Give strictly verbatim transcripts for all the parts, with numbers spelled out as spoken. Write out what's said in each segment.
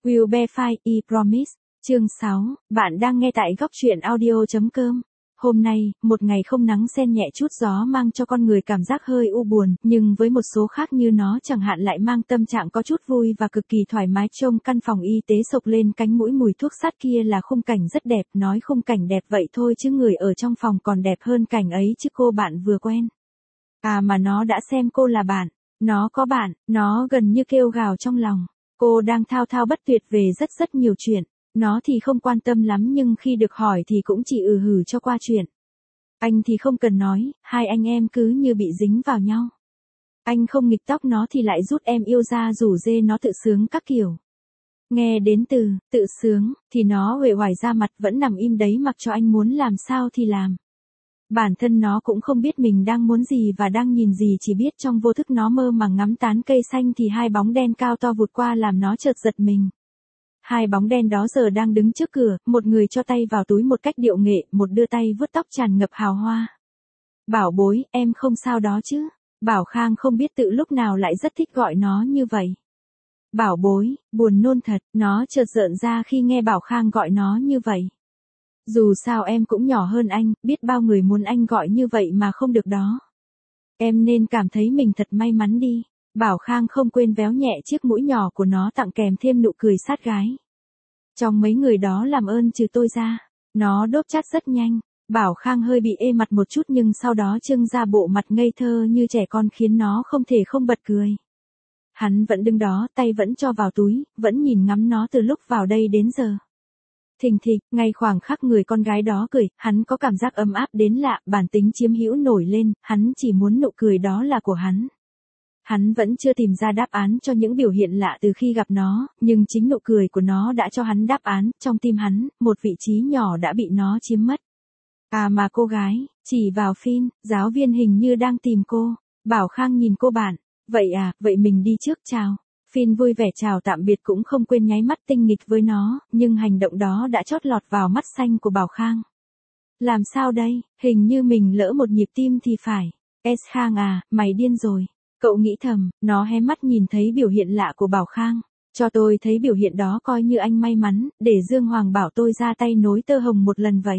Will be fine, I promise. Chương sáu, bạn đang nghe tại góc truyện audio chấm com. Hôm nay, một ngày không nắng xen nhẹ chút gió mang cho con người cảm giác hơi u buồn, nhưng với một số khác như nó chẳng hạn lại mang tâm trạng có chút vui và cực kỳ thoải mái. Trông căn phòng y tế sộc lên cánh mũi mùi thuốc sắt kia là khung cảnh rất đẹp, nói khung cảnh đẹp vậy thôi chứ người ở trong phòng còn đẹp hơn cảnh ấy chứ cô bạn vừa quen. À mà nó đã xem cô là bạn, nó có bạn, nó gần như kêu gào trong lòng. Cô đang thao thao bất tuyệt về rất rất nhiều chuyện. Nó thì không quan tâm lắm nhưng khi được hỏi thì cũng chỉ ừ hử cho qua chuyện. Anh thì không cần nói, hai anh em cứ như bị dính vào nhau. Anh không nghịch tóc nó thì lại rút em yêu ra rủ dê nó tự sướng các kiểu. Nghe đến từ, tự sướng, thì nó uể oải ra mặt vẫn nằm im đấy mặc cho anh muốn làm sao thì làm. Bản thân nó cũng không biết mình đang muốn gì và đang nhìn gì, chỉ biết trong vô thức nó mơ màng ngắm tán cây xanh thì hai bóng đen cao to vụt qua làm nó chợt giật mình. Hai bóng đen đó giờ đang đứng trước cửa, một người cho tay vào túi một cách điệu nghệ, một đưa tay vuốt tóc tràn ngập hào hoa. Bảo bối, em không sao đó chứ? Bảo Khang không biết tự lúc nào lại rất thích gọi nó như vậy. Bảo bối, buồn nôn thật, nó chợt rợn ra khi nghe Bảo Khang gọi nó như vậy. Dù sao em cũng nhỏ hơn anh, biết bao người muốn anh gọi như vậy mà không được đó. Em nên cảm thấy mình thật may mắn đi. Bảo Khang không quên véo nhẹ chiếc mũi nhỏ của nó tặng kèm thêm nụ cười sát gái. Trong mấy người đó làm ơn trừ tôi ra. Nó đốp chát rất nhanh. Bảo Khang hơi bị ê mặt một chút nhưng sau đó trưng ra bộ mặt ngây thơ như trẻ con khiến nó không thể không bật cười. Hắn vẫn đứng đó, tay vẫn cho vào túi, vẫn nhìn ngắm nó từ lúc vào đây đến giờ. Thình thịch, ngay khoảng khắc người con gái đó cười, hắn có cảm giác ấm áp đến lạ, bản tính chiếm hữu nổi lên, hắn chỉ muốn nụ cười đó là của hắn. Hắn vẫn chưa tìm ra đáp án cho những biểu hiện lạ từ khi gặp nó, nhưng chính nụ cười của nó đã cho hắn đáp án, trong tim hắn, một vị trí nhỏ đã bị nó chiếm mất. À mà cô gái, chỉ vào Phin, giáo viên hình như đang tìm cô. Bảo Khang nhìn cô bạn, vậy à, vậy mình đi trước chào. Phin vui vẻ chào tạm biệt cũng không quên nháy mắt tinh nghịch với nó, nhưng hành động đó đã chót lọt vào mắt xanh của Bảo Khang. Làm sao đây, hình như mình lỡ một nhịp tim thì phải. S Khang à, mày điên rồi. Cậu nghĩ thầm, nó hé mắt nhìn thấy biểu hiện lạ của Bảo Khang. Cho tôi thấy biểu hiện đó coi như anh may mắn, để Dương Hoàng bảo tôi ra tay nối tơ hồng một lần vậy.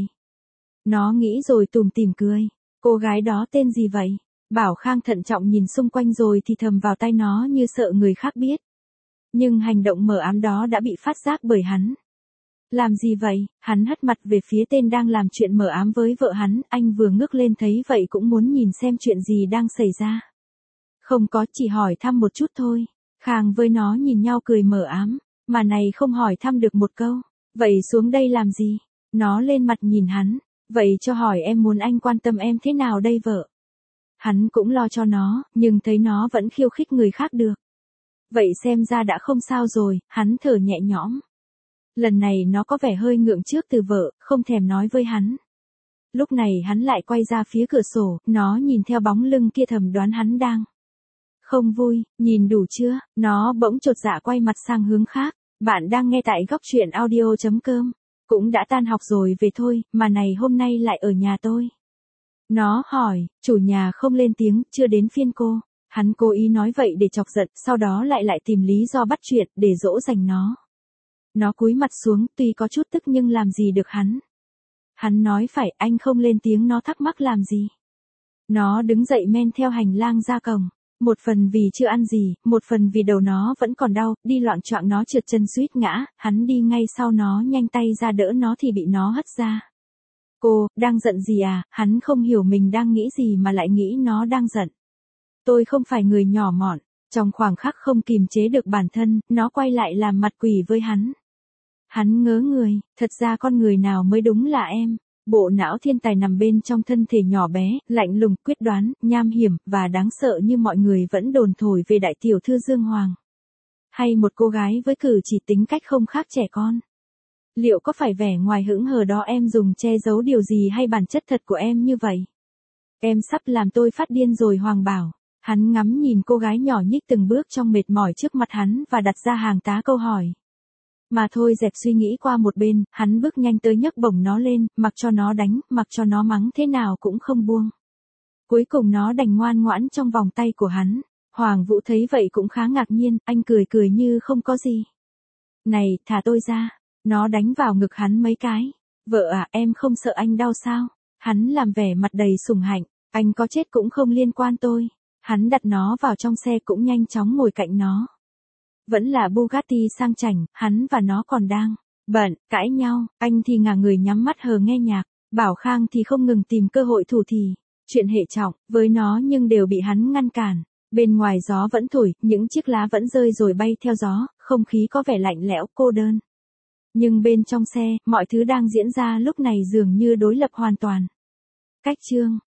Nó nghĩ rồi tủm tỉm cười. Cô gái đó tên gì vậy? Bảo Khang thận trọng nhìn xung quanh rồi thì thầm vào tai nó như sợ người khác biết. Nhưng hành động mờ ám đó đã bị phát giác bởi hắn. Làm gì vậy? Hắn hất mặt về phía tên đang làm chuyện mờ ám với vợ hắn, anh vừa ngước lên thấy vậy cũng muốn nhìn xem chuyện gì đang xảy ra. Không có, chỉ hỏi thăm một chút thôi. Khang với nó nhìn nhau cười mờ ám, mà này không hỏi thăm được một câu. Vậy xuống đây làm gì? Nó lên mặt nhìn hắn, vậy cho hỏi em muốn anh quan tâm em thế nào đây vợ? Hắn cũng lo cho nó, nhưng thấy nó vẫn khiêu khích người khác được. Vậy xem ra đã không sao rồi, hắn thở nhẹ nhõm. Lần này nó có vẻ hơi ngượng trước từ vợ, không thèm nói với hắn. Lúc này hắn lại quay ra phía cửa sổ, nó nhìn theo bóng lưng kia thầm đoán hắn đang không vui, nhìn đủ chưa, nó bỗng chột dạ quay mặt sang hướng khác. Bạn đang nghe tại góc truyện audio chấm com. Cũng đã tan học rồi về thôi, mà này hôm nay lại ở nhà tôi. Nó hỏi, chủ nhà không lên tiếng, chưa đến phiên cô. Hắn cố ý nói vậy để chọc giận, sau đó lại lại tìm lý do bắt chuyện, để dỗ dành nó. Nó cúi mặt xuống, tuy có chút tức nhưng làm gì được hắn. Hắn nói phải, anh không lên tiếng, nó thắc mắc làm gì. Nó đứng dậy men theo hành lang ra cổng. Một phần vì chưa ăn gì, một phần vì đầu nó vẫn còn đau, đi loạng choạng nó trượt chân suýt ngã, hắn đi ngay sau nó nhanh tay ra đỡ nó thì bị nó hất ra. Cô, đang giận gì à? Hắn không hiểu mình đang nghĩ gì mà lại nghĩ nó đang giận. Tôi không phải người nhỏ mọn. Trong khoảng khắc không kìm chế được bản thân, nó quay lại làm mặt quỷ với hắn. Hắn ngớ người, thật ra con người nào mới đúng là em. Bộ não thiên tài nằm bên trong thân thể nhỏ bé, lạnh lùng, quyết đoán, nham hiểm, và đáng sợ như mọi người vẫn đồn thổi về đại tiểu thư Dương Hoàng. Hay một cô gái với cử chỉ tính cách không khác trẻ con. Liệu có phải vẻ ngoài hững hờ đó em dùng che giấu điều gì hay bản chất thật của em như vậy? Em sắp làm tôi phát điên rồi Hoàng bảo. Hắn ngắm nhìn cô gái nhỏ nhích từng bước trong mệt mỏi trước mặt hắn và đặt ra hàng tá câu hỏi. Mà thôi dẹp suy nghĩ qua một bên, hắn bước nhanh tới nhấc bổng nó lên, mặc cho nó đánh, mặc cho nó mắng thế nào cũng không buông. Cuối cùng nó đành ngoan ngoãn trong vòng tay của hắn. Hoàng Vũ thấy vậy cũng khá ngạc nhiên, anh cười cười như không có gì. Này, thả tôi ra. Nó đánh vào ngực hắn mấy cái. Vợ à, em không sợ anh đau sao? Hắn làm vẻ mặt đầy sủng hạnh. Anh có chết cũng không liên quan tôi. Hắn đặt nó vào trong xe cũng nhanh chóng ngồi cạnh nó. Vẫn là Bugatti sang chảnh, hắn và nó còn đang bận, cãi nhau, anh thì ngả người nhắm mắt hờ nghe nhạc, Bảo Khang thì không ngừng tìm cơ hội thủ thỉ, chuyện hệ trọng, với nó nhưng đều bị hắn ngăn cản. Bên ngoài gió vẫn thổi, những chiếc lá vẫn rơi rồi bay theo gió, không khí có vẻ lạnh lẽo, cô đơn. Nhưng bên trong xe, mọi thứ đang diễn ra lúc này dường như đối lập hoàn toàn. Cách chương